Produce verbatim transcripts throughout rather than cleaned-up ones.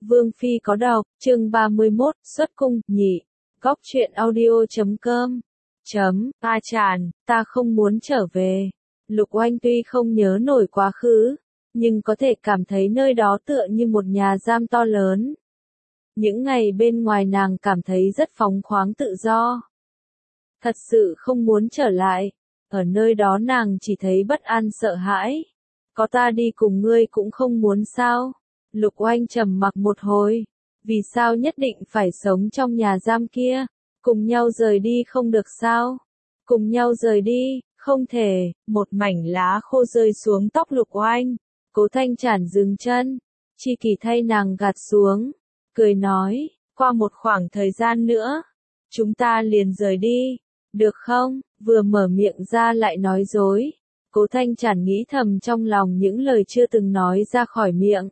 Vương Phi có đọc, chương ba mươi mốt, xuất cung, nhị. Góc truyện audio chấm com. Chấm, A Tràn, ta không muốn trở về. Lục Oanh tuy không nhớ nổi quá khứ, nhưng có thể cảm thấy nơi đó tựa như một nhà giam to lớn. Những ngày bên ngoài nàng cảm thấy rất phóng khoáng tự do. Thật sự không muốn trở lại. Ở nơi đó nàng chỉ thấy bất an sợ hãi. Có ta đi cùng ngươi cũng không muốn sao? Lục Oanh trầm mặc một hồi. Vì sao nhất định phải sống trong nhà giam kia? Cùng nhau rời đi không được sao? Cùng nhau rời đi, không thể. Một mảnh lá khô rơi xuống tóc Lục Oanh. Cố Thanh Trản dừng chân. Chi Kỳ thay nàng gạt xuống. Cười nói, qua một khoảng thời gian nữa, chúng ta liền rời đi. Được không? Vừa mở miệng ra lại nói dối. Cố Thanh Trản nghĩ thầm trong lòng những lời chưa từng nói ra khỏi miệng.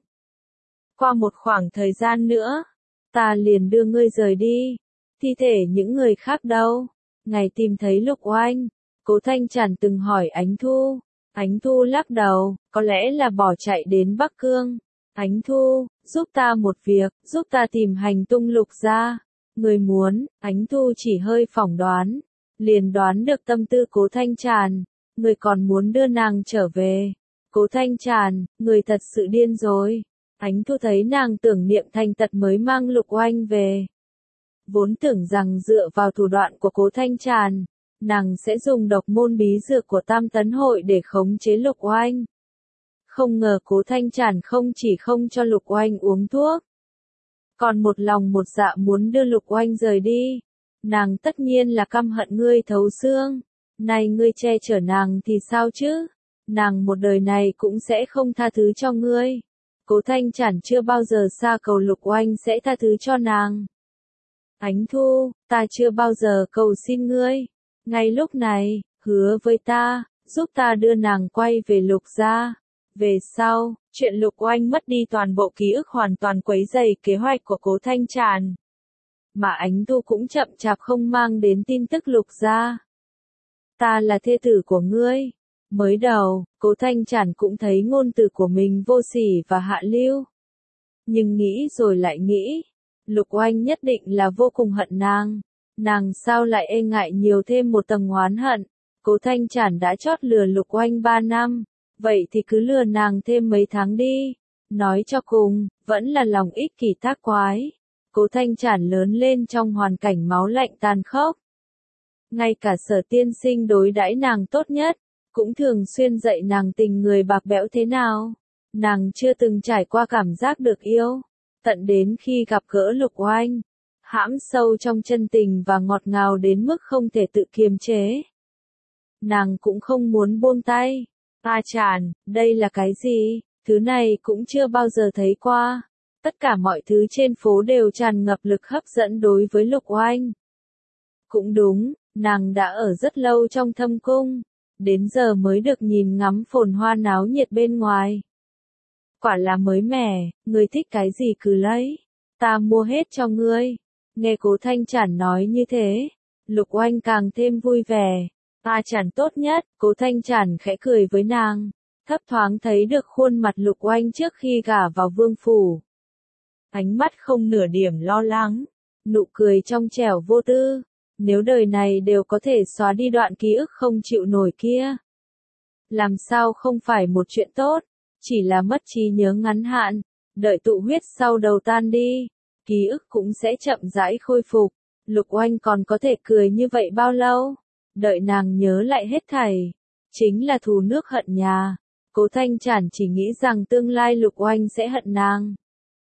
Qua một khoảng thời gian nữa, ta liền đưa ngươi rời đi. Thi thể những người khác đâu? Ngày tìm thấy Lục Oanh, Cố Thanh Trản từng hỏi Ánh Thu. Ánh Thu lắc đầu, có lẽ là bỏ chạy đến Bắc Cương. Ánh Thu, giúp ta một việc, giúp ta tìm hành tung Lục gia. Người muốn, Ánh Thu chỉ hơi phỏng đoán, liền đoán được tâm tư Cố Thanh Trản. Người còn muốn đưa nàng trở về. Cố Thanh Trản, người thật sự điên rồi. Ánh Thu thấy nàng tưởng niệm thành tật mới mang Lục Oanh về. Vốn tưởng rằng dựa vào thủ đoạn của Cố Thanh Trản, nàng sẽ dùng độc môn bí dược của Tam Tấn Hội để khống chế Lục Oanh. Không ngờ Cố Thanh Trản không chỉ không cho Lục Oanh uống thuốc, còn một lòng một dạ muốn đưa Lục Oanh rời đi. Nàng tất nhiên là căm hận ngươi thấu xương. Này ngươi che chở nàng thì sao chứ? Nàng một đời này cũng sẽ không tha thứ cho ngươi. Cố Thanh Trản chưa bao giờ xa cầu Lục Oanh sẽ tha thứ cho nàng. Ánh Thu, ta chưa bao giờ cầu xin ngươi. Ngay lúc này, hứa với ta, giúp ta đưa nàng quay về Lục gia. Về sau, chuyện Lục Oanh mất đi toàn bộ ký ức hoàn toàn quấy rầy kế hoạch của Cố Thanh Trản. Mà Ánh Thu cũng chậm chạp không mang đến tin tức Lục gia. Ta là thê tử của ngươi. Mới đầu, Cố Thanh Trản cũng thấy ngôn từ của mình vô sỉ và hạ lưu. Nhưng nghĩ rồi lại nghĩ, Lục Oanh nhất định là vô cùng hận nàng. Nàng sao lại e ngại nhiều thêm một tầng oán hận. Cố Thanh Trản đã chót lừa Lục Oanh ba năm, vậy thì cứ lừa nàng thêm mấy tháng đi. Nói cho cùng, vẫn là lòng ích kỷ tác quái. Cố Thanh Trản lớn lên trong hoàn cảnh máu lạnh tàn khốc. Ngay cả Sở tiên sinh đối đãi nàng tốt nhất, cũng thường xuyên dạy nàng tình người bạc bẽo thế nào. Nàng chưa từng trải qua cảm giác được yêu, tận đến khi gặp gỡ Lục Oanh, hãm sâu trong chân tình và ngọt ngào đến mức không thể tự kiềm chế. Nàng cũng không muốn buông tay. A Tràn, đây là cái gì? Thứ này cũng chưa bao giờ thấy qua. Tất cả mọi thứ trên phố đều tràn ngập lực hấp dẫn đối với Lục Oanh. Cũng đúng, nàng đã ở rất lâu trong thâm cung, đến giờ mới được nhìn ngắm phồn hoa náo nhiệt bên ngoài. Quả là mới mẻ, ngươi thích cái gì cứ lấy, ta mua hết cho ngươi. Nghe Cố Thanh Trản nói như thế, Lục Oanh càng thêm vui vẻ. A Trản tốt nhất, Cố Thanh Trản khẽ cười với nàng, thấp thoáng thấy được khuôn mặt Lục Oanh trước khi gả vào vương phủ. Ánh mắt không nửa điểm lo lắng, nụ cười trong trẻo vô tư. Nếu đời này đều có thể xóa đi đoạn ký ức không chịu nổi kia, làm sao không phải một chuyện tốt? Chỉ là mất trí nhớ ngắn hạn, đợi tụ huyết sau đầu tan đi, ký ức cũng sẽ chậm rãi khôi phục. Lục Oanh còn có thể cười như vậy bao lâu? Đợi nàng nhớ lại hết thảy, chính là thù nước hận nhà. Cố Thanh Trản chỉ nghĩ rằng tương lai Lục Oanh sẽ hận nàng,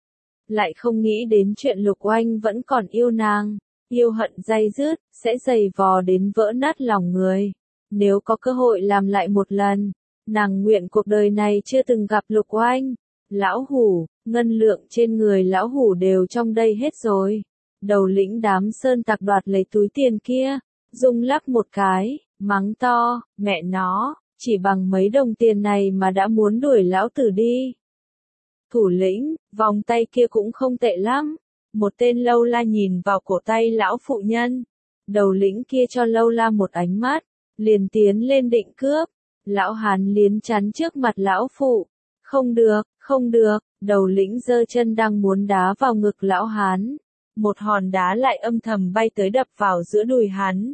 lại không nghĩ đến chuyện Lục Oanh vẫn còn yêu nàng. Yêu hận day dứt, sẽ dày vò đến vỡ nát lòng người. Nếu có cơ hội làm lại một lần, nàng nguyện cuộc đời này chưa từng gặp Lục Oanh. Lão Hủ, ngân lượng trên người Lão Hủ đều trong đây hết rồi. Đầu lĩnh đám sơn tặc đoạt lấy túi tiền kia, rung lắc một cái, mắng to, mẹ nó, chỉ bằng mấy đồng tiền này mà đã muốn đuổi lão tử đi. Thủ lĩnh, vòng tay kia cũng không tệ lắm. Một tên lâu la nhìn vào cổ tay lão phụ nhân. Đầu lĩnh kia cho lâu la một ánh mắt, liền tiến lên định cướp. Lão hán liến chắn trước mặt lão phụ. Không được, không được, đầu lĩnh giơ chân đang muốn đá vào ngực lão hán. Một hòn đá lại âm thầm bay tới đập vào giữa đùi hắn.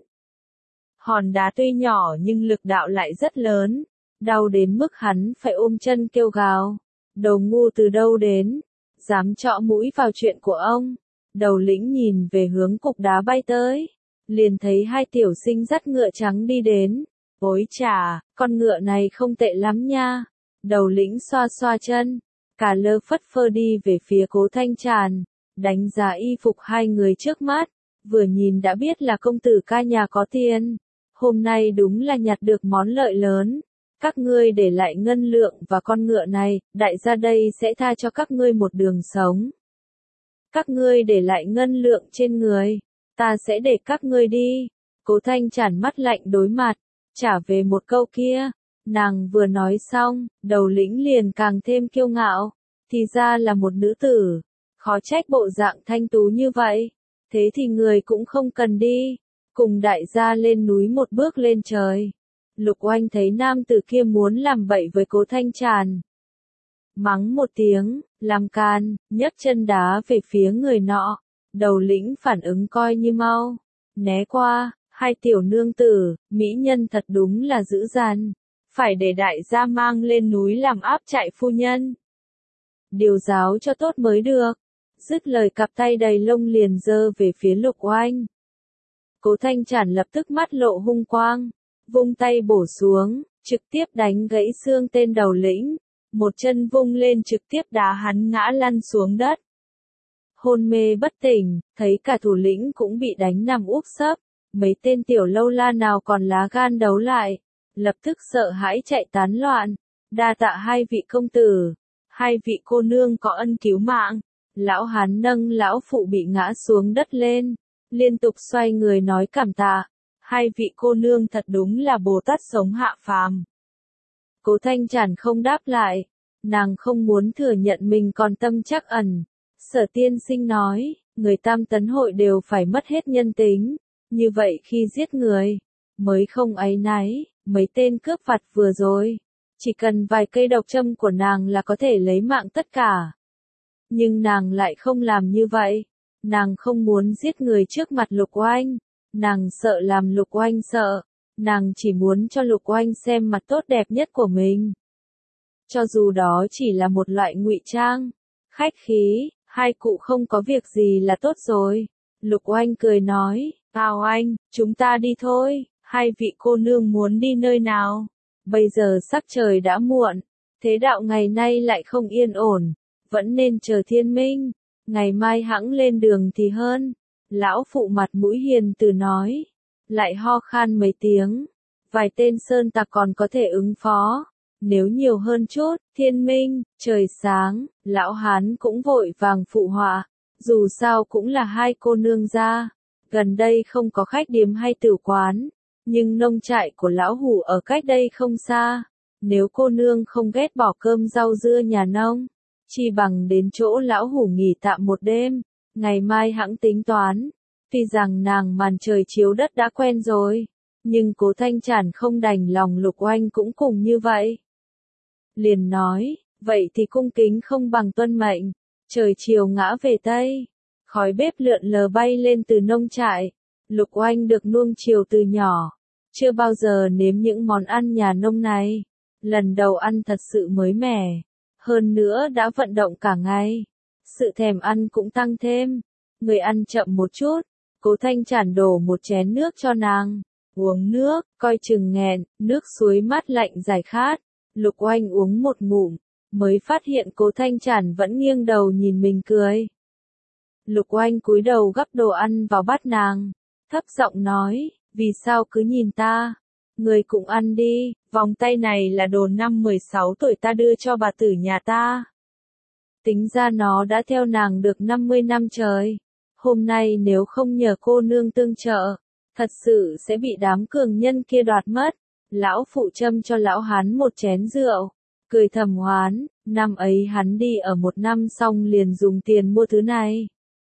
Hòn đá tuy nhỏ nhưng lực đạo lại rất lớn, đau đến mức hắn phải ôm chân kêu gào. Đồ ngu từ đâu đến, dám chọ mũi vào chuyện của ông. Đầu lĩnh nhìn về hướng cục đá bay tới, liền thấy hai tiểu sinh dắt ngựa trắng đi đến. Ôi chà, con ngựa này không tệ lắm nha. Đầu lĩnh xoa xoa chân, cả lơ phất phơ đi về phía Cố Thanh Tràn, đánh giá y phục hai người trước mắt, vừa nhìn đã biết là công tử ca nhà có tiền. Hôm nay đúng là nhặt được món lợi lớn. Các ngươi để lại ngân lượng và con ngựa này, đại gia đây sẽ tha cho các ngươi một đường sống. Các ngươi để lại ngân lượng trên người, ta sẽ để các ngươi đi. Cố Thanh Tràn mắt lạnh đối mặt, trả về một câu kia. Nàng vừa nói xong, đầu lĩnh liền càng thêm kiêu ngạo. Thì ra là một nữ tử, khó trách bộ dạng thanh tú như vậy. Thế thì người cũng không cần đi, cùng đại gia lên núi một bước lên trời. Lục Oanh thấy nam tử kia muốn làm bậy với Cố Thanh Tràn. Mắng một tiếng, làm can, nhấc chân đá về phía người nọ. Đầu lĩnh phản ứng coi như mau, né qua, hai tiểu nương tử, mỹ nhân thật đúng là dữ dằn. Phải để đại gia mang lên núi làm áp trại phu nhân. Điều giáo cho tốt mới được. Dứt lời cặp tay đầy lông liền giơ về phía Lục Oanh. Cố Thanh Tràn lập tức mắt lộ hung quang, vung tay bổ xuống, trực tiếp đánh gãy xương tên đầu lĩnh, một chân vung lên trực tiếp đá hắn ngã lăn xuống đất. Hôn mê bất tỉnh, thấy cả thủ lĩnh cũng bị đánh nằm úp sấp, mấy tên tiểu lâu la nào còn lá gan đấu lại, lập tức sợ hãi chạy tán loạn. Đa tạ hai vị công tử, hai vị cô nương có ân cứu mạng. Lão hán nâng lão phụ bị ngã xuống đất lên, liên tục xoay người nói cảm tạ. Hai vị cô nương thật đúng là Bồ Tát sống hạ phàm. Cố Thanh Tràn không đáp lại, nàng không muốn thừa nhận mình còn tâm trắc ẩn. Sở tiên sinh nói, người tam tấn hội đều phải mất hết nhân tính, như vậy khi giết người, mới không áy náy. Mấy tên cướp vặt vừa rồi, chỉ cần vài cây độc châm của nàng là có thể lấy mạng tất cả. Nhưng nàng lại không làm như vậy, nàng không muốn giết người trước mặt Lục Oanh, nàng sợ làm Lục Oanh sợ, nàng chỉ muốn cho Lục Oanh xem mặt tốt đẹp nhất của mình. Cho dù đó chỉ là một loại ngụy trang, khách khí, hai cụ không có việc gì là tốt rồi. Lục Oanh cười nói, Tào Anh, chúng ta đi thôi. Hai vị cô nương muốn đi nơi nào? Bây giờ sắc trời đã muộn, thế đạo ngày nay lại không yên ổn, vẫn nên chờ thiên minh, ngày mai hẵng lên đường thì hơn. Lão phụ mặt mũi hiền từ nói, lại ho khan mấy tiếng, vài tên sơn tặc còn có thể ứng phó, nếu nhiều hơn chút, thiên minh, trời sáng, lão hán cũng vội vàng phụ họa, dù sao cũng là hai cô nương gia, gần đây không có khách điếm hay tử quán. Nhưng nông trại của lão hủ ở cách đây không xa, nếu cô nương không ghét bỏ cơm rau dưa nhà nông, chi bằng đến chỗ lão hủ nghỉ tạm một đêm, ngày mai hẵng tính toán. Tuy rằng nàng màn trời chiếu đất đã quen rồi, nhưng Cố Thanh Tràn không đành lòng Lục Oanh cũng cùng như vậy. Liền nói, vậy thì cung kính không bằng tuân mệnh. Trời chiều ngã về Tây, khói bếp lượn lờ bay lên từ nông trại. Lục Oanh được nuông chiều từ nhỏ, chưa bao giờ nếm những món ăn nhà nông này. Lần đầu ăn thật sự mới mẻ, hơn nữa đã vận động cả ngày. Sự thèm ăn cũng tăng thêm, người ăn chậm một chút. Cố Thanh Tràn đổ một chén nước cho nàng, uống nước, coi chừng nghẹn, nước suối mát lạnh giải khát. Lục Oanh uống một ngụm, mới phát hiện Cố Thanh Tràn vẫn nghiêng đầu nhìn mình cười. Lục Oanh cúi đầu gắp đồ ăn vào bát nàng, thấp giọng nói, vì sao cứ nhìn ta? Người cũng ăn đi, vòng tay này là đồ năm mười sáu tuổi ta đưa cho bà tử nhà ta. Tính ra nó đã theo nàng được năm mươi năm trời. Hôm nay nếu không nhờ cô nương tương trợ, thật sự sẽ bị đám cường nhân kia đoạt mất. Lão phụ châm cho lão hán một chén rượu, cười thầm hoán, năm ấy hắn đi ở một năm xong liền dùng tiền mua thứ này.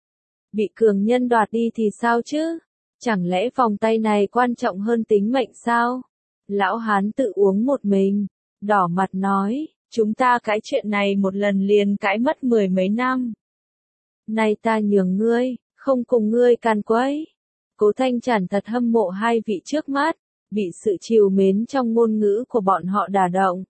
Bị cường nhân đoạt đi thì sao chứ? Chẳng lẽ vòng tay này quan trọng hơn tính mệnh sao? Lão hán tự uống một mình, đỏ mặt nói, Chúng ta cãi chuyện này một lần liền cãi mất mười mấy năm. Nay ta nhường ngươi, không cùng ngươi càn quấy. Cố Thanh Trản thật hâm mộ hai vị trước mắt, bị sự trìu mến trong ngôn ngữ của bọn họ đả động.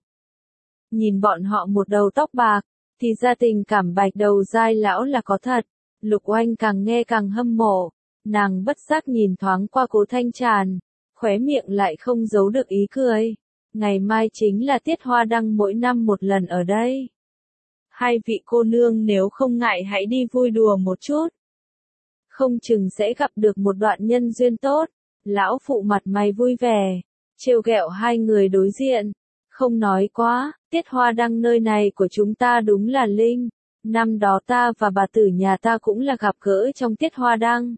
Nhìn bọn họ một đầu tóc bạc, thì ra tình cảm bạch đầu dai lão là có thật. Lục Oanh càng nghe càng hâm mộ, nàng bất giác nhìn thoáng qua Cố Thanh Tràn, khóe miệng lại không giấu được ý cười. Ngày mai chính là tiết hoa đăng mỗi năm một lần ở đây. Hai vị cô nương nếu không ngại hãy đi vui đùa một chút. Không chừng sẽ gặp được một đoạn nhân duyên tốt. Lão phụ mặt mày vui vẻ, trêu ghẹo hai người đối diện. Không nói quá, tiết hoa đăng nơi này của chúng ta đúng là linh. Năm đó ta và bà tử nhà ta cũng là gặp gỡ trong tiết hoa đăng.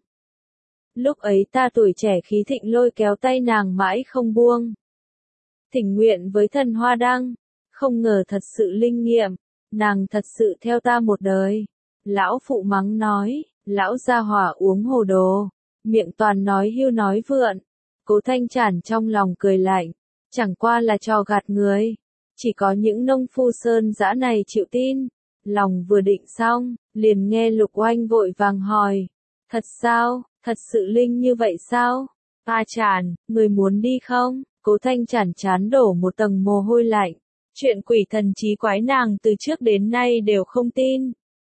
Lúc ấy ta tuổi trẻ khí thịnh lôi kéo tay nàng mãi không buông. Thỉnh nguyện với thần hoa đăng, không ngờ thật sự linh nghiệm, nàng thật sự theo ta một đời. Lão phụ mắng nói, lão gia hỏa uống hồ đồ, miệng toàn nói hưu nói vượn. Cố Thanh Trản trong lòng cười lạnh, chẳng qua là trò gạt người. Chỉ có những nông phu sơn dã này chịu tin. Lòng vừa định xong, liền nghe Lục Oanh vội vàng hỏi, thật sao, thật sự linh như vậy sao? A Trản, người muốn đi không? Cố Thanh Trản chán đổ một tầng mồ hôi lạnh. Chuyện quỷ thần trí quái nàng từ trước đến nay đều không tin.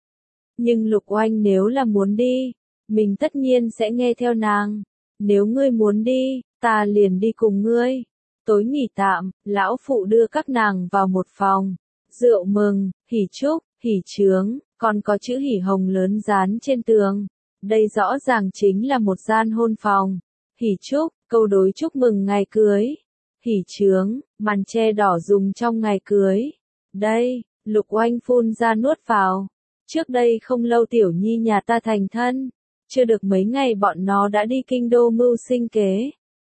Nhưng Lục Oanh nếu là muốn đi, mình tất nhiên sẽ nghe theo nàng. Nếu ngươi muốn đi, ta liền đi cùng ngươi. Tối nghỉ tạm, lão phụ đưa các nàng vào một phòng. Rượu mừng, hỉ chúc, hỉ chướng, còn có chữ hỉ hồng lớn dán trên tường. Đây rõ ràng chính là một gian hôn phòng. Hỉ chúc, câu đối chúc mừng ngày cưới. Hỉ chướng, màn che đỏ dùng trong ngày cưới. Đây, Lục Oanh phun ra nuốt vào. Trước đây không lâu tiểu nhi nhà ta thành thân. Chưa được mấy ngày bọn nó đã đi kinh đô mưu sinh kế.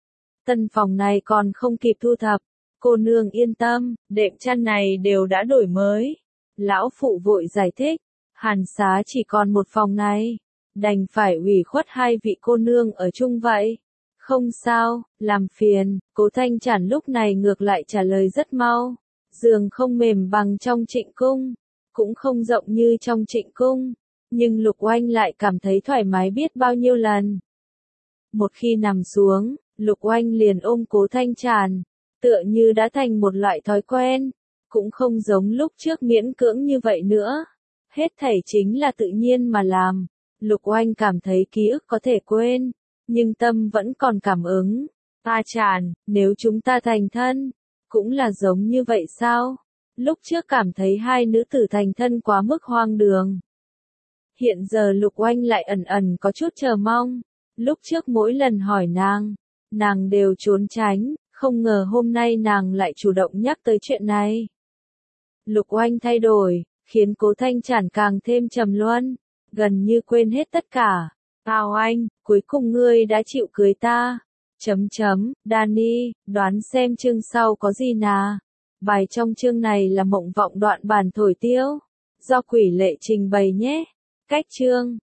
Tân phòng này còn không kịp thu thập. Cô nương yên tâm, đệm chăn này đều đã đổi mới. Lão phụ vội giải thích, hàn xá chỉ còn một phòng này. Đành phải ủy khuất hai vị cô nương ở chung vậy. Không sao, làm phiền. Cố Thanh Trản lúc này ngược lại trả lời rất mau. Giường không mềm bằng trong Trịnh cung, cũng không rộng như trong Trịnh cung, nhưng Lục Oanh lại cảm thấy thoải mái biết bao nhiêu lần. Một khi nằm xuống, Lục Oanh liền ôm Cố Thanh Tràn, tựa như đã thành một loại thói quen, cũng không giống lúc trước miễn cưỡng như vậy nữa. Hết thảy chính là tự nhiên mà làm. Lục Oanh cảm thấy ký ức có thể quên, nhưng tâm vẫn còn cảm ứng. A Tràn, nếu chúng ta thành thân, cũng là giống như vậy sao? Lúc trước cảm thấy hai nữ tử thành thân quá mức hoang đường. Hiện giờ Lục Oanh lại ẩn ẩn có chút chờ mong. Lúc trước mỗi lần hỏi nàng, nàng đều trốn tránh, không ngờ hôm nay nàng lại chủ động nhắc tới chuyện này. Lục Oanh thay đổi, khiến Cố Thanh Trản càng thêm trầm luân, gần như quên hết tất cả. Tào Anh, cuối cùng ngươi đã chịu cưới ta. Chấm chấm, Danny, đoán xem chương sau có gì nà. Bài trong chương này là mộng vọng đoạn bản thổi tiêu. Do Quỷ Lệ trình bày nhé. Cách chương.